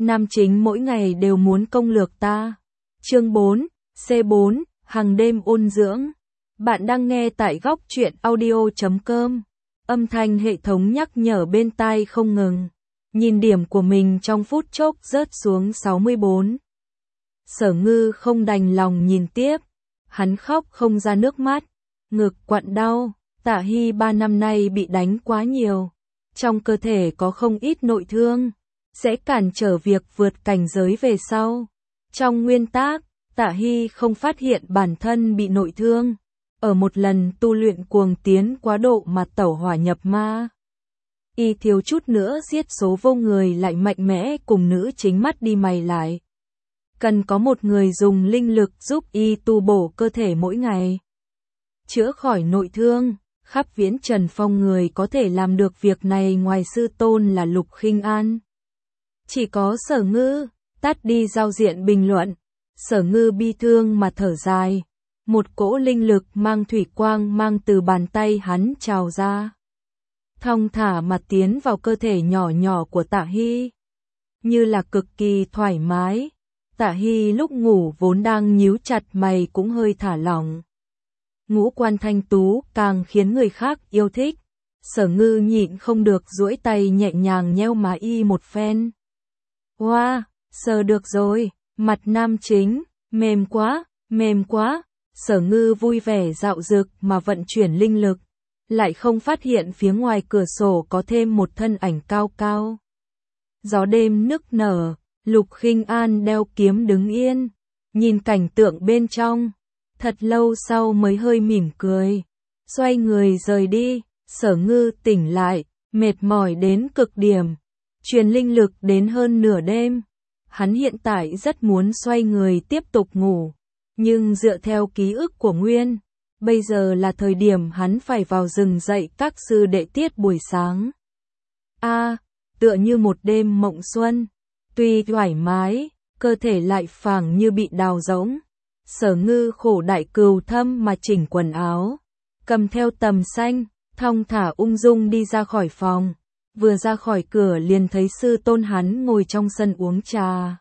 Nam chính mỗi ngày đều muốn công lược ta. Chương 4, C4, hàng đêm ôn dưỡng. Bạn đang nghe tại góc truyện audio.com. Âm thanh hệ thống nhắc nhở bên tai không ngừng. Nhìn điểm của mình trong phút chốc rớt xuống 64. Sở Ngư không đành lòng nhìn tiếp. Hắn khóc không ra nước mắt. Ngực quặn đau. Tạ Hy 3 năm nay bị đánh quá nhiều. Trong cơ thể có không ít nội thương. Sẽ cản trở việc vượt cảnh giới về sau. Trong nguyên tắc, Tạ Hy không phát hiện bản thân bị nội thương. Ở một lần tu luyện cuồng tiến quá độ mà tẩu hỏa nhập ma. Y thiếu chút nữa giết số vô người lại mạnh mẽ cùng nữ chính mắt đi mày lại. Cần có một người dùng linh lực giúp y tu bổ cơ thể mỗi ngày. Chữa khỏi nội thương, khắp Viễn Trần Phong người có thể làm được việc này ngoài sư tôn là Lục Khinh An. Chỉ có Sở Ngư, tắt đi giao diện bình luận. Sở Ngư bi thương mà thở dài. Một cỗ linh lực mang thủy quang mang từ bàn tay hắn trào ra. Thong thả mà tiến vào cơ thể nhỏ nhỏ của Tạ Hy. Như là cực kỳ thoải mái. Tạ Hy lúc ngủ vốn đang nhíu chặt mày cũng hơi thả lỏng. Ngũ quan thanh tú càng khiến người khác yêu thích. Sở Ngư nhịn không được duỗi tay nhẹ nhàng nheo má y một phen. Wow, sờ được rồi, mặt nam chính, mềm quá, mềm quá. Sở Ngư vui vẻ dạo dực mà vận chuyển linh lực. Lại không phát hiện phía ngoài cửa sổ có thêm một thân ảnh cao cao. Gió đêm nức nở, Lục Khinh An đeo kiếm đứng yên. Nhìn cảnh tượng bên trong. Thật lâu sau mới hơi mỉm cười. Xoay người rời đi, Sở Ngư tỉnh lại, mệt mỏi đến cực điểm. Truyền linh lực đến hơn nửa đêm. Hắn hiện tại rất muốn xoay người tiếp tục ngủ. Nhưng dựa theo ký ức của Nguyên, bây giờ là thời điểm hắn phải vào rừng dạy các sư đệ tiết buổi sáng. Tựa như một đêm mộng xuân. Tuy thoải mái, cơ thể lại phảng như bị đào rỗng. Sở Ngư khổ đại cừu thâm mà chỉnh quần áo. Cầm theo tầm xanh, thong thả ung dung đi ra khỏi phòng. Vừa ra khỏi cửa liền thấy sư tôn hắn ngồi trong sân uống trà.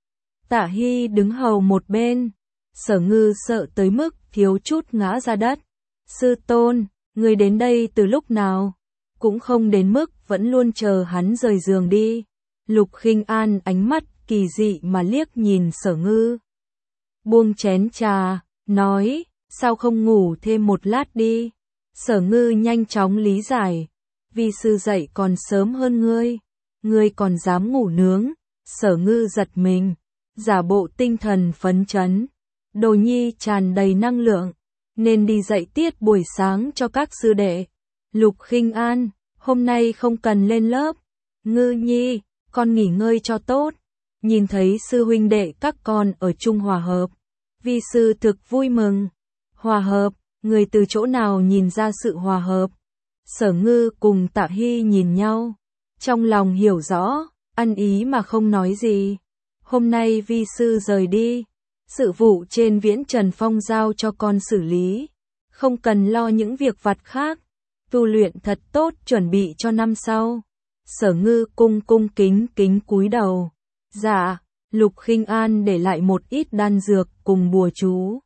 Tạ Hy đứng hầu một bên. Sở Ngư sợ tới mức thiếu chút ngã ra đất. Sư tôn, người đến đây từ lúc nào? Cũng không đến mức vẫn luôn chờ hắn rời giường đi. Lục Khinh An ánh mắt kỳ dị mà liếc nhìn Sở Ngư. Buông chén trà, nói, sao không ngủ thêm một lát đi? Sở Ngư nhanh chóng lý giải. Vi sư dậy còn sớm hơn ngươi còn dám ngủ nướng. Sở Ngư giật mình, giả bộ tinh thần phấn chấn. Đồ nhi tràn đầy năng lượng, nên đi dạy tiết buổi sáng cho các sư đệ. Lục Khinh An, hôm nay không cần lên lớp. Ngư nhi, con nghỉ ngơi cho tốt. Nhìn thấy sư huynh đệ các con ở chung hòa hợp. Vi sư thực vui mừng. Hòa hợp, người từ chỗ nào nhìn ra sự hòa hợp? Sở Ngư cùng Tạ Hy nhìn nhau. Trong lòng hiểu rõ, ăn ý mà không nói gì. Hôm nay vi sư rời đi. Sự vụ trên Viễn Trần Phong giao cho con xử lý. Không cần lo những việc vặt khác. Tu luyện thật tốt chuẩn bị cho năm sau. Sở Ngư cung kính cúi đầu. Dạ, Lục Khinh An để lại một ít đan dược cùng bùa chú.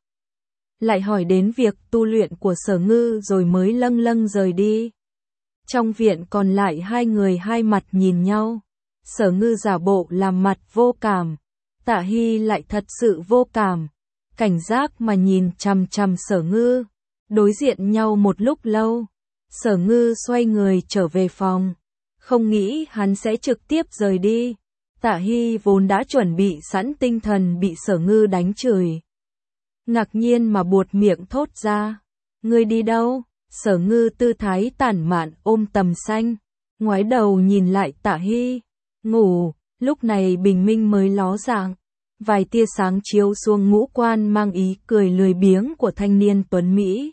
Lại hỏi đến việc tu luyện của Sở Ngư rồi mới lâng rời đi. Trong viện còn lại hai người hai mặt nhìn nhau. Sở Ngư giả bộ làm mặt vô cảm. Tạ Hy lại thật sự vô cảm. Cảnh giác mà nhìn chằm chằm Sở Ngư. Đối diện nhau một lúc lâu. Sở Ngư xoay người trở về phòng. Không nghĩ hắn sẽ trực tiếp rời đi. Tạ Hy vốn đã chuẩn bị sẵn tinh thần bị Sở Ngư đánh chửi. Ngạc nhiên mà buột miệng thốt ra. Ngươi đi đâu? Sở Ngư tư thái tản mạn ôm tầm xanh. Ngoái đầu nhìn lại Tạ Hy. Ngủ, lúc này bình minh mới ló dạng. Vài tia sáng chiếu xuống ngũ quan mang ý cười lười biếng của thanh niên tuấn Mỹ.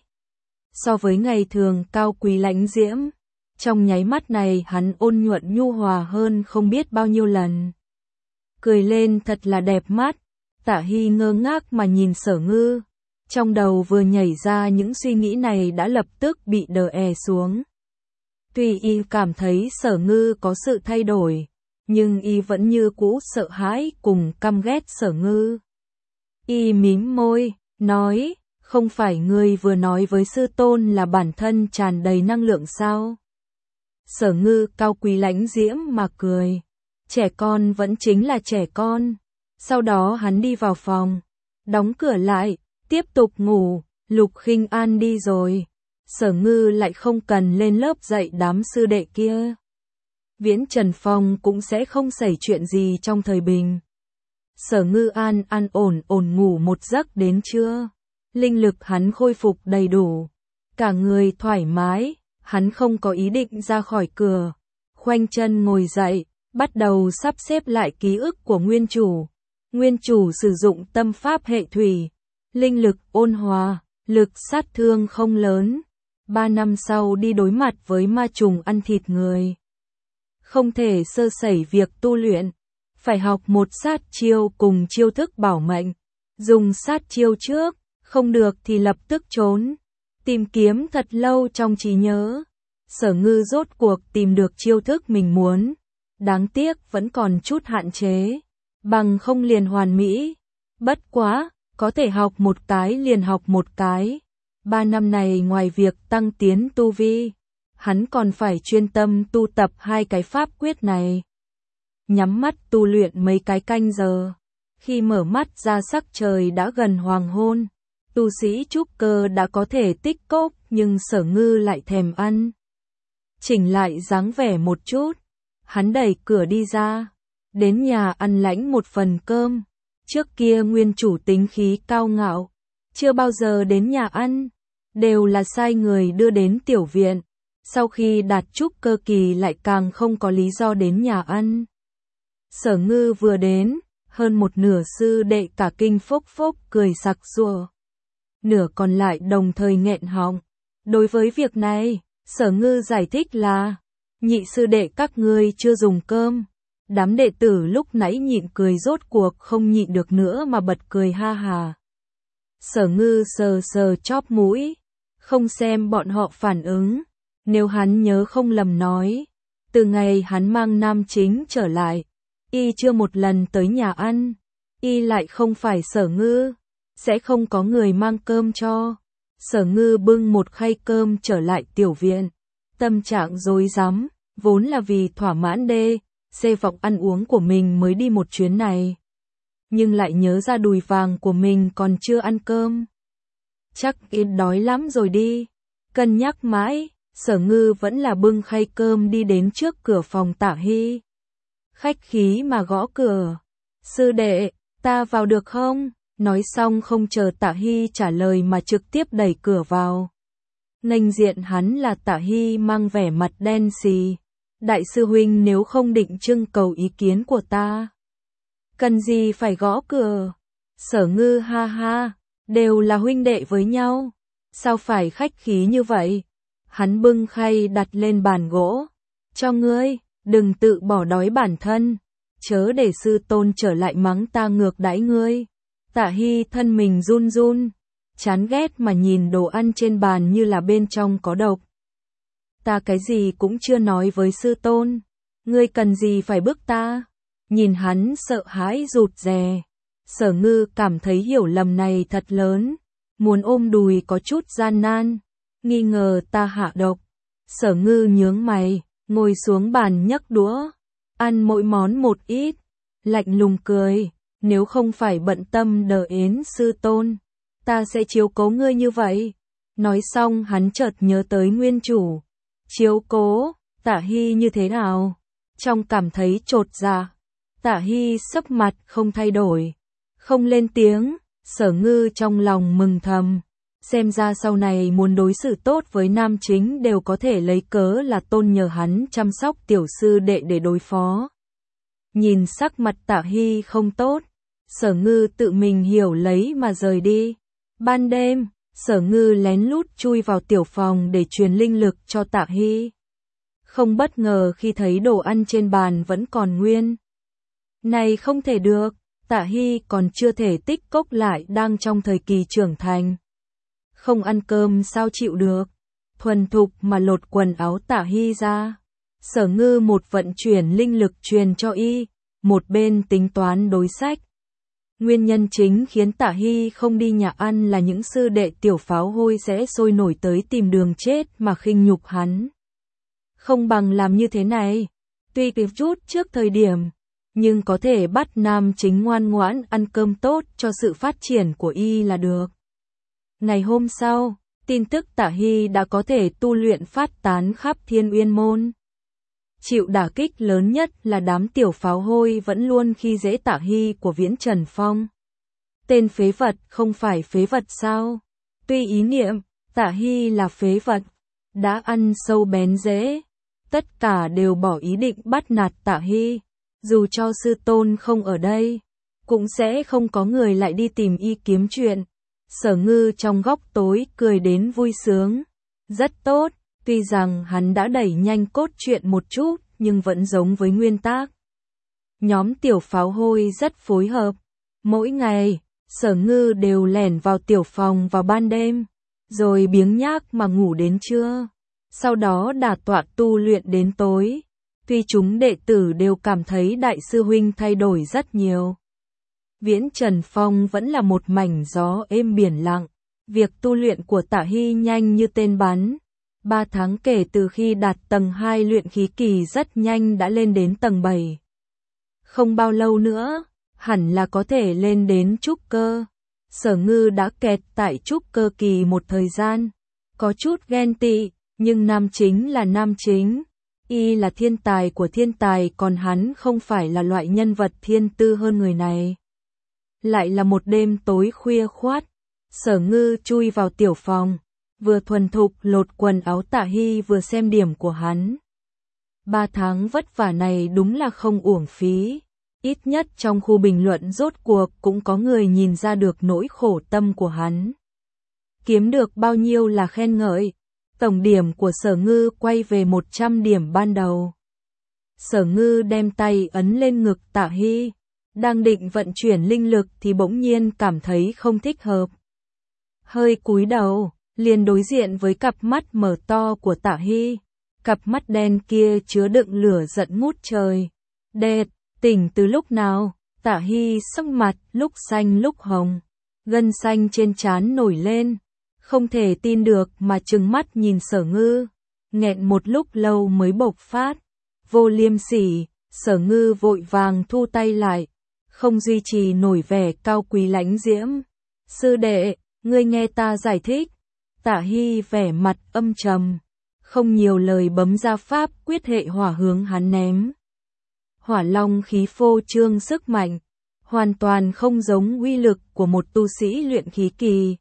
So với ngày thường cao quý lãnh diễm. Trong nháy mắt này hắn ôn nhuận nhu hòa hơn không biết bao nhiêu lần. Cười lên thật là đẹp mắt. Tạ Hy ngơ ngác mà nhìn Sở Ngư. Trong đầu vừa nhảy ra những suy nghĩ này đã lập tức bị đè xuống. Tuy y cảm thấy Sở Ngư có sự thay đổi, nhưng y vẫn như cũ sợ hãi cùng căm ghét Sở Ngư. Y mím môi, nói, không phải ngươi vừa nói với sư tôn là bản thân tràn đầy năng lượng sao? Sở Ngư cao quý lãnh diễm mà cười. Trẻ con vẫn chính là trẻ con. Sau đó hắn đi vào phòng, đóng cửa lại, tiếp tục ngủ. Lục Khinh An đi rồi, Sở Ngư lại không cần lên lớp dạy đám sư đệ kia. Viễn Trần Phong cũng sẽ không xảy chuyện gì trong thời bình. Sở Ngư an ổn ngủ một giấc đến trưa. Linh lực hắn khôi phục đầy đủ, cả người thoải mái, hắn không có ý định ra khỏi cửa. Khoanh chân ngồi dậy, bắt đầu sắp xếp lại ký ức của nguyên chủ. Nguyên chủ sử dụng tâm pháp hệ thủy, linh lực ôn hòa, lực sát thương không lớn. 3 năm sau đi đối mặt với ma trùng ăn thịt người. Không thể sơ sẩy việc tu luyện, phải học một sát chiêu cùng chiêu thức bảo mệnh. Dùng sát chiêu trước, không được thì lập tức trốn. Tìm kiếm thật lâu trong trí nhớ. Sở Ngư rốt cuộc tìm được chiêu thức mình muốn. Đáng tiếc vẫn còn chút hạn chế. Bằng không liền hoàn mỹ. Bất quá, có thể học một cái liền học một cái. 3 năm này ngoài việc tăng tiến tu vi, hắn còn phải chuyên tâm tu tập 2 cái pháp quyết này. Nhắm mắt tu luyện mấy cái canh giờ. Khi mở mắt ra sắc trời đã gần hoàng hôn. Tu sĩ trúc cơ đã có thể tích cốc, nhưng Sở Ngư lại thèm ăn. Chỉnh lại dáng vẻ một chút, hắn đẩy cửa đi ra, đến nhà ăn lãnh một phần cơm. Trước kia nguyên chủ tính khí cao ngạo, chưa bao giờ đến nhà ăn, đều là sai người đưa đến tiểu viện. Sau khi đạt trúc cơ kỳ lại càng không có lý do đến nhà ăn. Sở Ngư vừa đến, hơn một nửa sư đệ cả kinh phốc phốc cười sặc sụa. Nửa còn lại đồng thời nghẹn họng. Đối với việc này, Sở Ngư giải thích là, nhị sư đệ các ngươi chưa dùng cơm. Đám đệ tử lúc nãy nhịn cười rốt cuộc không nhịn được nữa mà bật cười ha hà. Sở Ngư sờ sờ chóp mũi, không xem bọn họ phản ứng. Nếu hắn nhớ không lầm nói, từ ngày hắn mang nam chính trở lại, y chưa một lần tới nhà ăn. Y lại không phải Sở Ngư, sẽ không có người mang cơm cho. Sở Ngư bưng một khay cơm trở lại tiểu viện. Tâm trạng rối rắm, vốn là vì thỏa mãn C vọng ăn uống của mình mới đi một chuyến này. Nhưng lại nhớ ra đùi vàng của mình còn chưa ăn cơm. Chắc yên đói lắm rồi đi. Cân nhắc mãi, Sở Ngư vẫn là bưng khay cơm đi đến trước cửa phòng Tạ Hy. Khách khí mà gõ cửa. Sư đệ, ta vào được không? Nói xong không chờ Tạ Hy trả lời mà trực tiếp đẩy cửa vào. Nghênh diện hắn là Tạ Hy mang vẻ mặt đen xì. Đại sư huynh nếu không định trưng cầu ý kiến của ta, cần gì phải gõ cửa? Sở Ngư ha ha, đều là huynh đệ với nhau, sao phải khách khí như vậy? Hắn bưng khay đặt lên bàn gỗ. Cho ngươi, đừng tự bỏ đói bản thân, chớ để sư tôn trở lại mắng ta ngược đãi ngươi. Tạ Hy thân mình run run, chán ghét mà nhìn đồ ăn trên bàn như là bên trong có độc. Ta cái gì cũng chưa nói với sư tôn, ngươi cần gì phải bức ta? Nhìn hắn sợ hãi rụt rè. Sở Ngư cảm thấy hiểu lầm này thật lớn, muốn ôm đùi có chút gian nan, nghi ngờ ta hạ độc. Sở Ngư nhướng mày, ngồi xuống bàn nhấc đũa, ăn mỗi món một ít, lạnh lùng cười, nếu không phải bận tâm đờ ến sư tôn, ta sẽ chiếu cố ngươi như vậy. Nói xong hắn chợt nhớ tới nguyên chủ. Chiếu cố, Tạ Hy như thế nào? Trong cảm thấy chột dạ. Tạ Hy sấp mặt không thay đổi, không lên tiếng. Sở Ngư trong lòng mừng thầm, xem ra sau này muốn đối xử tốt với nam chính đều có thể lấy cớ là tôn nhờ hắn chăm sóc tiểu sư đệ để đối phó. Nhìn sắc mặt Tạ Hy không tốt, Sở Ngư tự mình hiểu lấy mà rời đi. Ban đêm, Sở Ngư lén lút chui vào tiểu phòng để truyền linh lực cho Tạ Hy. Không bất ngờ khi thấy đồ ăn trên bàn vẫn còn nguyên. Này không thể được, Tạ Hy còn chưa thể tích cốc lại, đang trong thời kỳ trưởng thành. Không ăn cơm sao chịu được. Thuần thục mà lột quần áo Tạ Hy ra. Sở Ngư một vận chuyển linh lực truyền cho y, một bên tính toán đối sách. Nguyên nhân chính khiến Tạ Hy không đi nhà ăn là những sư đệ tiểu pháo hôi sẽ sôi nổi tới tìm đường chết mà khinh nhục hắn. Không bằng làm như thế này, tuy kịp chút trước thời điểm, nhưng có thể bắt nam chính ngoan ngoãn ăn cơm tốt cho sự phát triển của y là được. Ngày hôm sau, tin tức Tạ Hy đã có thể tu luyện phát tán khắp Thiên Uyên Môn. Chịu đả kích lớn nhất là đám tiểu pháo hôi vẫn luôn khi dễ Tạ Hy của Viễn Trần Phong. Tên phế vật không phải phế vật sao? Tuy ý niệm Tạ Hy là phế vật, đã ăn sâu bén rễ, tất cả đều bỏ ý định bắt nạt Tạ Hy. Dù cho sư tôn không ở đây, cũng sẽ không có người lại đi tìm y kiếm chuyện. Sở Ngư trong góc tối cười đến vui sướng. Rất tốt, tuy rằng hắn đã đẩy nhanh cốt truyện một chút, nhưng vẫn giống với nguyên tác. Nhóm tiểu pháo hôi rất phối hợp. Mỗi ngày, Sở Ngư đều lẻn vào tiểu phòng vào ban đêm, rồi biếng nhác mà ngủ đến trưa. Sau đó đả tọa tu luyện đến tối. Tuy chúng đệ tử đều cảm thấy đại sư huynh thay đổi rất nhiều. Viễn Trần Phong vẫn là một mảnh gió êm biển lặng. Việc tu luyện của Tạ Hy nhanh như tên bắn. 3 tháng kể từ khi đạt tầng 2 luyện khí kỳ rất nhanh đã lên đến tầng 7. Không bao lâu nữa, hẳn là có thể lên đến trúc cơ. Sở Ngư đã kẹt tại trúc cơ kỳ một thời gian. Có chút ghen tị, nhưng nam chính là nam chính. Y là thiên tài của thiên tài, còn hắn không phải là loại nhân vật thiên tư hơn người này. Lại là một đêm tối khuya khoát, Sở Ngư chui vào tiểu phòng, vừa thuần thục lột quần áo Tạ Hy vừa xem điểm của hắn. 3 tháng vất vả này đúng là không uổng phí. Ít nhất trong khu bình luận rốt cuộc cũng có người nhìn ra được nỗi khổ tâm của hắn. Kiếm được bao nhiêu là khen ngợi. Tổng điểm của Sở Ngư quay về 100 điểm ban đầu. Sở Ngư đem tay ấn lên ngực Tạ Hy, đang định vận chuyển linh lực thì bỗng nhiên cảm thấy không thích hợp. Hơi cúi đầu, liền đối diện với cặp mắt mở to của Tạ Hy. Cặp mắt đen kia chứa đựng lửa giận ngút trời. Đệt, tỉnh từ lúc nào? Tạ Hy sắc mặt lúc xanh lúc hồng, gân xanh trên trán nổi lên. Không thể tin được mà trừng mắt nhìn Sở Ngư, nghẹn một lúc lâu mới bộc phát. Vô liêm sỉ, Sở Ngư vội vàng thu tay lại, không duy trì nổi vẻ cao quý lãnh diễm. Sư đệ, ngươi nghe ta giải thích. Tạ Hy vẻ mặt âm trầm, không nhiều lời bấm ra pháp quyết hệ hỏa hướng hắn ném. Hỏa long khí phô trương sức mạnh, hoàn toàn không giống uy lực của một tu sĩ luyện khí kỳ.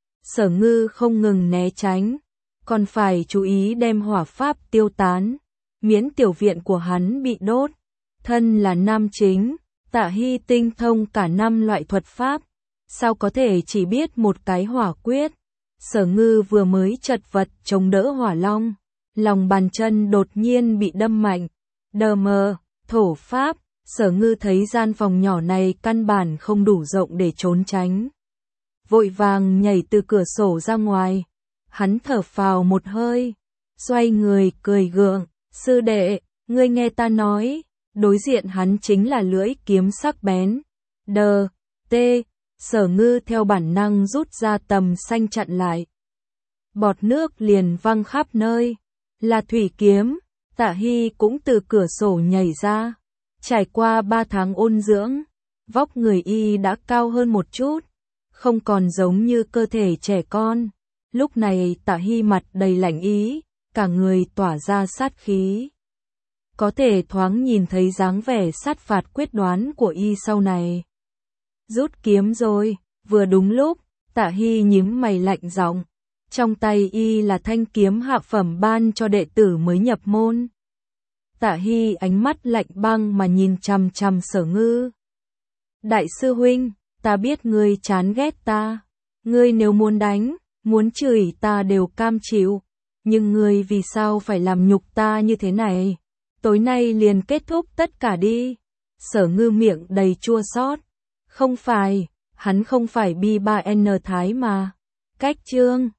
Sở Ngư không ngừng né tránh, còn phải chú ý đem hỏa pháp tiêu tán, miễn tiểu viện của hắn bị đốt. Thân là nam chính, Tạ Hy tinh thông cả 5 loại thuật pháp, sao có thể chỉ biết một cái hỏa quyết. Sở Ngư vừa mới chật vật chống đỡ hỏa long, lòng bàn chân đột nhiên bị đâm mạnh. Đờ mờ, thổ pháp, Sở Ngư thấy gian phòng nhỏ này căn bản không đủ rộng để trốn tránh. Vội vàng nhảy từ cửa sổ ra ngoài. Hắn thở phào một hơi, xoay người cười gượng. Sư đệ, ngươi nghe ta nói. Đối diện hắn chính là lưỡi kiếm sắc bén. Đờ, tê, Sở Ngư theo bản năng rút ra tầm xanh chặn lại. Bọt nước liền văng khắp nơi. Là thủy kiếm. Tạ Hy cũng từ cửa sổ nhảy ra. Trải qua 3 tháng ôn dưỡng, vóc người y đã cao hơn một chút, không còn giống như cơ thể trẻ con. Lúc này Tạ Hy mặt đầy lạnh ý, cả người tỏa ra sát khí. Có thể thoáng nhìn thấy dáng vẻ sát phạt quyết đoán của y sau này. Rút kiếm rồi, vừa đúng lúc, Tạ Hy nhíu mày lạnh giọng. Trong tay y là thanh kiếm hạ phẩm ban cho đệ tử mới nhập môn. Tạ Hy ánh mắt lạnh băng mà nhìn chằm chằm Sở Ngư. Đại sư huynh, ta biết ngươi chán ghét ta. Ngươi nếu muốn đánh, muốn chửi ta đều cam chịu. Nhưng ngươi vì sao phải làm nhục ta như thế này? Tối nay liền kết thúc tất cả đi. Sở Ngư miệng đầy chua xót. Không phải, hắn không phải Bi 3N Thái mà. Cách chương